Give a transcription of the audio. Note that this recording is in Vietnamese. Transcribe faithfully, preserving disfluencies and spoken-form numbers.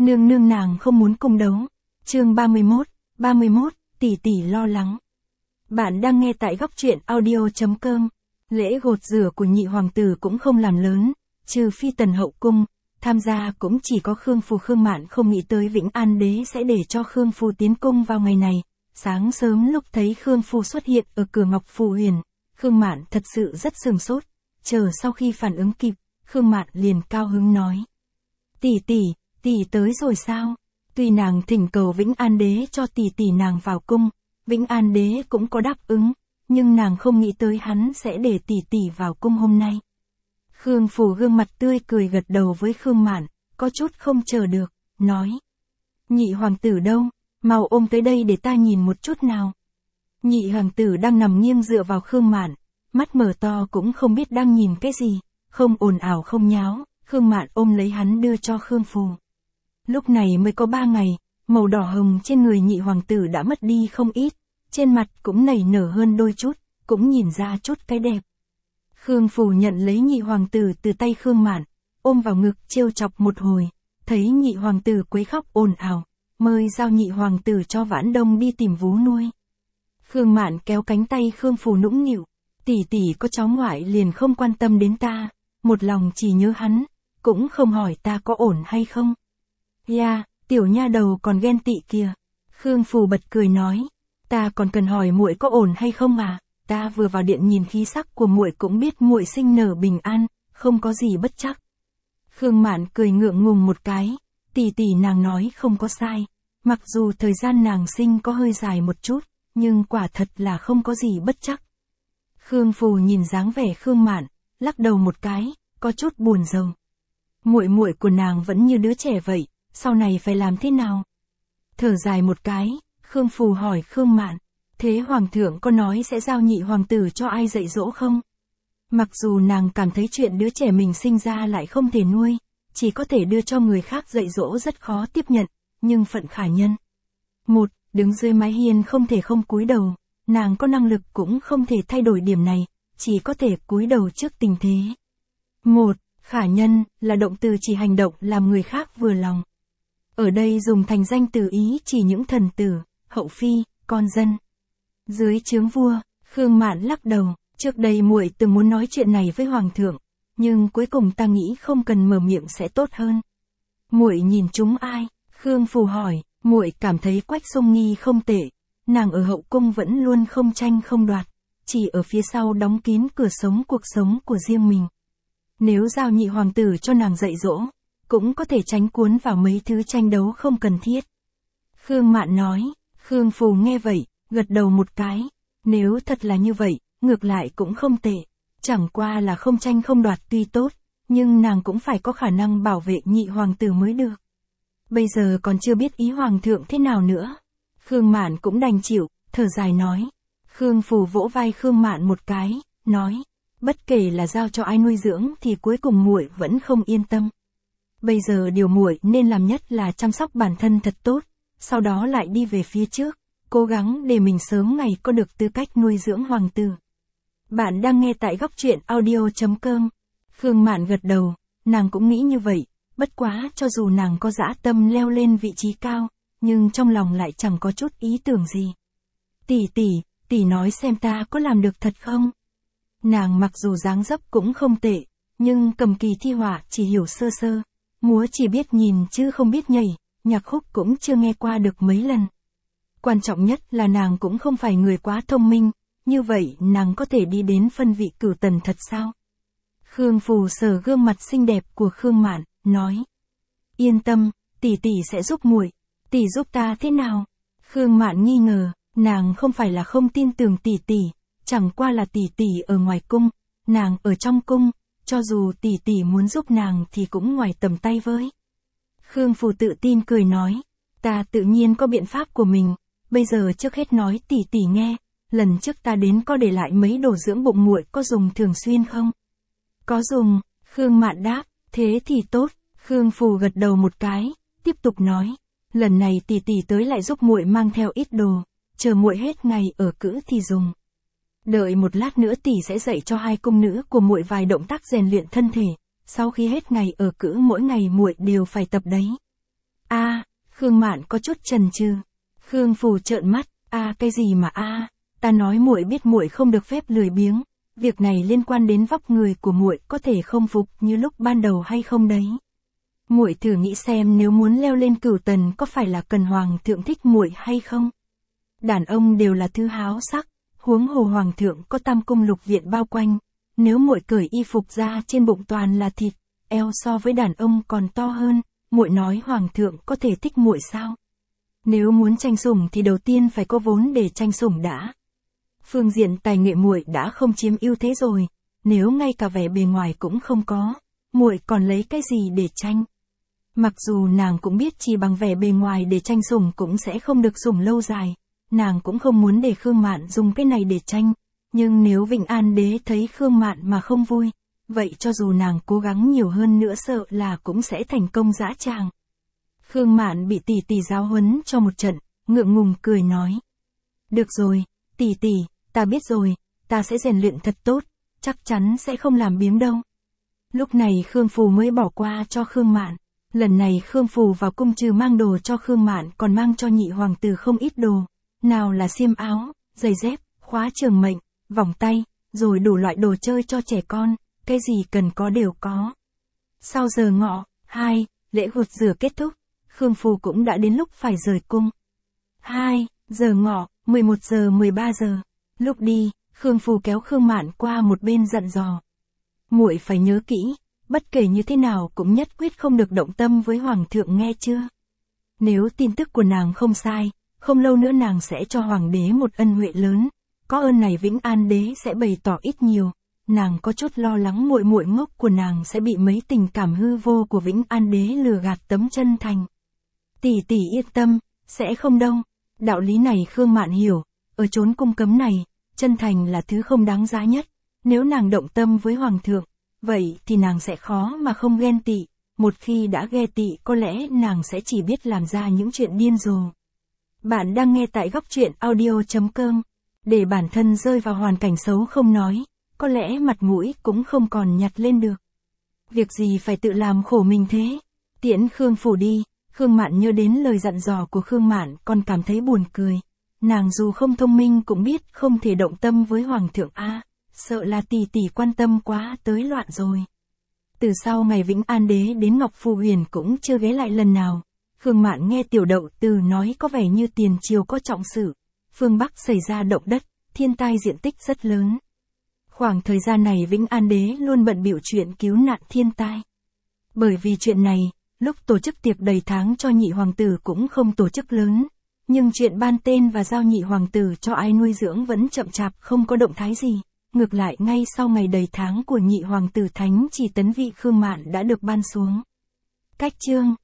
Nương nương nàng không muốn cung đấu. Chương ba mươi mốt, ba mươi mốt, tỷ tỷ lo lắng. Bạn đang nghe tại góc truyện audio chấm com. Lễ gột rửa của nhị hoàng tử cũng không làm lớn, trừ phi tần hậu cung, tham gia cũng chỉ có Khương Phù. Khương Mạn không nghĩ tới Vĩnh An đế sẽ để cho Khương Phù tiến cung vào ngày này. Sáng sớm lúc thấy Khương Phù xuất hiện ở cửa Ngọc Phù Huyền, Khương Mạn thật sự rất sửng sốt, chờ sau khi phản ứng kịp, Khương Mạn liền cao hứng nói. Tỷ tỷ, tỷ tới rồi sao? Tuy nàng thỉnh cầu Vĩnh An đế cho tỷ tỷ nàng vào cung, Vĩnh An đế cũng có đáp ứng, nhưng nàng không nghĩ tới hắn sẽ để tỷ tỷ vào cung hôm nay. Khương Phù gương mặt tươi cười gật đầu với Khương Mạn, có chút không chờ được, nói. Nhị hoàng tử đâu, mau ôm tới đây để ta nhìn một chút nào. Nhị hoàng tử đang nằm nghiêng dựa vào Khương Mạn, mắt mở to cũng không biết đang nhìn cái gì, không ồn ào không nháo, Khương Mạn ôm lấy hắn đưa cho Khương Phù. Lúc này mới có ba ngày, màu đỏ hồng trên người nhị hoàng tử đã mất đi không ít, trên mặt cũng nảy nở hơn đôi chút, cũng nhìn ra chút cái đẹp. Khương Phù nhận lấy nhị hoàng tử từ tay Khương Mạn, ôm vào ngực trêu chọc một hồi, thấy nhị hoàng tử quấy khóc ồn ào, mới giao nhị hoàng tử cho Vãn Đông đi tìm vú nuôi. Khương Mạn kéo cánh tay Khương Phù nũng nịu, tỷ tỷ có cháu ngoại liền không quan tâm đến ta, một lòng chỉ nhớ hắn, cũng không hỏi ta có ổn hay không. Ya, tiểu nha đầu còn ghen tị kìa. Khương Phù bật cười nói, ta còn cần hỏi muội có ổn hay không à, ta vừa vào điện nhìn khí sắc của muội cũng biết muội sinh nở bình an, không có gì bất chắc. Khương Mạn cười ngượng ngùng một cái, tỷ tỷ nàng nói không có sai, mặc dù thời gian nàng sinh có hơi dài một chút, nhưng quả thật là không có gì bất chắc. Khương Phù nhìn dáng vẻ Khương Mạn, lắc đầu một cái, có chút buồn rầu. Muội muội của nàng vẫn như đứa trẻ vậy, sau này phải làm thế nào? Thở dài một cái, Khương Phù hỏi Khương Mạn, thế hoàng thượng có nói sẽ giao nhị hoàng tử cho ai dạy dỗ không? Mặc dù nàng cảm thấy chuyện đứa trẻ mình sinh ra lại không thể nuôi, chỉ có thể đưa cho người khác dạy dỗ rất khó tiếp nhận, nhưng phận khả nhân. Một, đứng dưới mái hiên không thể không cúi đầu, nàng có năng lực cũng không thể thay đổi điểm này, chỉ có thể cúi đầu trước tình thế. Một, khả nhân, là động từ chỉ hành động làm người khác vừa lòng. Ở đây dùng thành danh từ ý chỉ những thần tử, hậu phi, con dân. Dưới trướng vua, Khương Mạn lắc đầu, trước đây muội từng muốn nói chuyện này với hoàng thượng, nhưng cuối cùng ta nghĩ không cần mở miệng sẽ tốt hơn. Muội nhìn chúng ai? Khương Phù hỏi, muội cảm thấy Quách Sông Nghi không tệ, nàng ở hậu cung vẫn luôn không tranh không đoạt, chỉ ở phía sau đóng kín cửa sống cuộc sống của riêng mình. Nếu giao nhị hoàng tử cho nàng dạy dỗ, cũng có thể tránh cuốn vào mấy thứ tranh đấu không cần thiết. Khương Mạn nói, Khương Phù nghe vậy, gật đầu một cái, nếu thật là như vậy, ngược lại cũng không tệ, chẳng qua là không tranh không đoạt tuy tốt, nhưng nàng cũng phải có khả năng bảo vệ nhị hoàng tử mới được. Bây giờ còn chưa biết ý hoàng thượng thế nào nữa. Khương Mạn cũng đành chịu, thở dài nói. Khương Phù vỗ vai Khương Mạn một cái, nói, bất kể là giao cho ai nuôi dưỡng thì cuối cùng muội vẫn không yên tâm. Bây giờ điều muội nên làm nhất là chăm sóc bản thân thật tốt, sau đó lại đi về phía trước, cố gắng để mình sớm ngày có được tư cách nuôi dưỡng hoàng tử. Bạn đang nghe tại góc truyện audio chấm com. Khương Mạn gật đầu, nàng cũng nghĩ như vậy, bất quá cho dù nàng có dã tâm leo lên vị trí cao, nhưng trong lòng lại chẳng có chút ý tưởng gì. Tỷ tỷ, tỷ nói xem ta có làm được thật không? Nàng mặc dù dáng dấp cũng không tệ, nhưng cầm kỳ thi họa chỉ hiểu sơ sơ, múa chỉ biết nhìn chứ không biết nhảy, nhạc khúc cũng chưa nghe qua được mấy lần. Quan trọng nhất là nàng cũng không phải người quá thông minh, như vậy nàng có thể đi đến phân vị cửu tần thật sao? Khương Phù sờ gương mặt xinh đẹp của Khương Mạn, nói. Yên tâm, tỷ tỷ sẽ giúp muội. Tỷ giúp ta thế nào? Khương Mạn nghi ngờ, nàng không phải là không tin tưởng tỷ tỷ, chẳng qua là tỷ tỷ ở ngoài cung, nàng ở trong cung, cho dù tỷ tỷ muốn giúp nàng thì cũng ngoài tầm tay với. Khương Phù tự tin cười nói, ta tự nhiên có biện pháp của mình, bây giờ trước hết nói tỷ tỷ nghe, lần trước ta đến có để lại mấy đồ dưỡng bụng muội có dùng thường xuyên không? Có dùng, Khương Mạn đáp, thế thì tốt. Khương Phù gật đầu một cái, tiếp tục nói, lần này tỷ tỷ tới lại giúp muội mang theo ít đồ, chờ muội hết ngày ở cữ thì dùng. Đợi một lát nữa tỷ sẽ dạy cho hai cung nữ của muội vài động tác rèn luyện thân thể, sau khi hết ngày ở cữ mỗi ngày muội đều phải tập đấy. A, Khương Mạn có chút chần chừ. Khương Phù trợn mắt, a cái gì mà a, ta nói muội biết muội không được phép lười biếng, việc này liên quan đến vóc người của muội có thể không phục như lúc ban đầu hay không đấy. Muội thử nghĩ xem nếu muốn leo lên cửu tần có phải là cần hoàng thượng thích muội hay không? Đàn ông đều là thứ háo sắc, huống hồ hoàng thượng có tam cung lục viện bao quanh, nếu muội cởi y phục ra trên bụng toàn là thịt, eo so với đàn ông còn to hơn, muội nói hoàng thượng có thể thích muội sao? Nếu muốn tranh sủng thì đầu tiên phải có vốn để tranh sủng đã. Phương diện tài nghệ muội đã không chiếm ưu thế rồi, nếu ngay cả vẻ bề ngoài cũng không có, muội còn lấy cái gì để tranh? Mặc dù nàng cũng biết chỉ bằng vẻ bề ngoài để tranh sủng cũng sẽ không được sủng lâu dài, nàng cũng không muốn để Khương Mạn dùng cái này để tranh, nhưng nếu Vĩnh An đế thấy Khương Mạn mà không vui, vậy cho dù nàng cố gắng nhiều hơn nữa sợ là cũng sẽ thành công dã tràng. Khương Mạn bị tỷ tỷ giáo huấn cho một trận, ngượng ngùng cười nói. Được rồi, tỷ tỷ, ta biết rồi, ta sẽ rèn luyện thật tốt, chắc chắn sẽ không làm biếng đâu. Lúc này Khương Phù mới bỏ qua cho Khương Mạn. Lần này Khương Phù vào cung trừ mang đồ cho Khương Mạn còn mang cho nhị hoàng tử không ít đồ, nào là xiêm áo, giày dép, khóa trường mệnh, vòng tay, rồi đủ loại đồ chơi cho trẻ con, cái gì cần có đều có. Sau giờ ngọ, hai, lễ gột rửa kết thúc, Khương Phù cũng đã đến lúc phải rời cung. hai, giờ ngọ, mười một giờ mười ba giờ, lúc đi, Khương Phù kéo Khương Mạn qua một bên dặn dò. Muội phải nhớ kỹ, bất kể như thế nào cũng nhất quyết không được động tâm với hoàng thượng nghe chưa? Nếu tin tức của nàng không sai, không lâu nữa nàng sẽ cho hoàng đế một ân huệ lớn, có ơn này Vĩnh An đế sẽ bày tỏ ít nhiều, nàng có chút lo lắng muội muội ngốc của nàng sẽ bị mấy tình cảm hư vô của Vĩnh An đế lừa gạt tấm chân thành. Tỷ tỷ yên tâm, sẽ không đâu, đạo lý này Khương Mạn hiểu, ở chốn cung cấm này, chân thành là thứ không đáng giá nhất, nếu nàng động tâm với hoàng thượng, vậy thì nàng sẽ khó mà không ghen tị, một khi đã ghen tị có lẽ nàng sẽ chỉ biết làm ra những chuyện điên rồ. Bạn đang nghe tại góc truyện audio chấm com, để bản thân rơi vào hoàn cảnh xấu không nói, có lẽ mặt mũi cũng không còn nhặt lên được. Việc gì phải tự làm khổ mình thế? Tiễn Khương Phù đi, Khương Mạn nhớ đến lời dặn dò của Khương Mạn còn cảm thấy buồn cười. Nàng dù không thông minh cũng biết không thể động tâm với hoàng thượng a, sợ là tỷ tỷ quan tâm quá tới loạn rồi. Từ sau ngày Vĩnh An đế đến Ngọc Phù Huyền cũng chưa ghé lại lần nào. Khương Mạn nghe Tiểu Đậu Từ nói có vẻ như tiền triều có trọng sự, phương Bắc xảy ra động đất, thiên tai diện tích rất lớn. Khoảng thời gian này Vĩnh An đế luôn bận bịu chuyện cứu nạn thiên tai. Bởi vì chuyện này, lúc tổ chức tiệc đầy tháng cho nhị hoàng tử cũng không tổ chức lớn, nhưng chuyện ban tên và giao nhị hoàng tử cho ai nuôi dưỡng vẫn chậm chạp không có động thái gì. Ngược lại ngay sau ngày đầy tháng của nhị hoàng tử Thánh Chỉ tấn vị Khương Mạn đã được ban xuống. Cách chương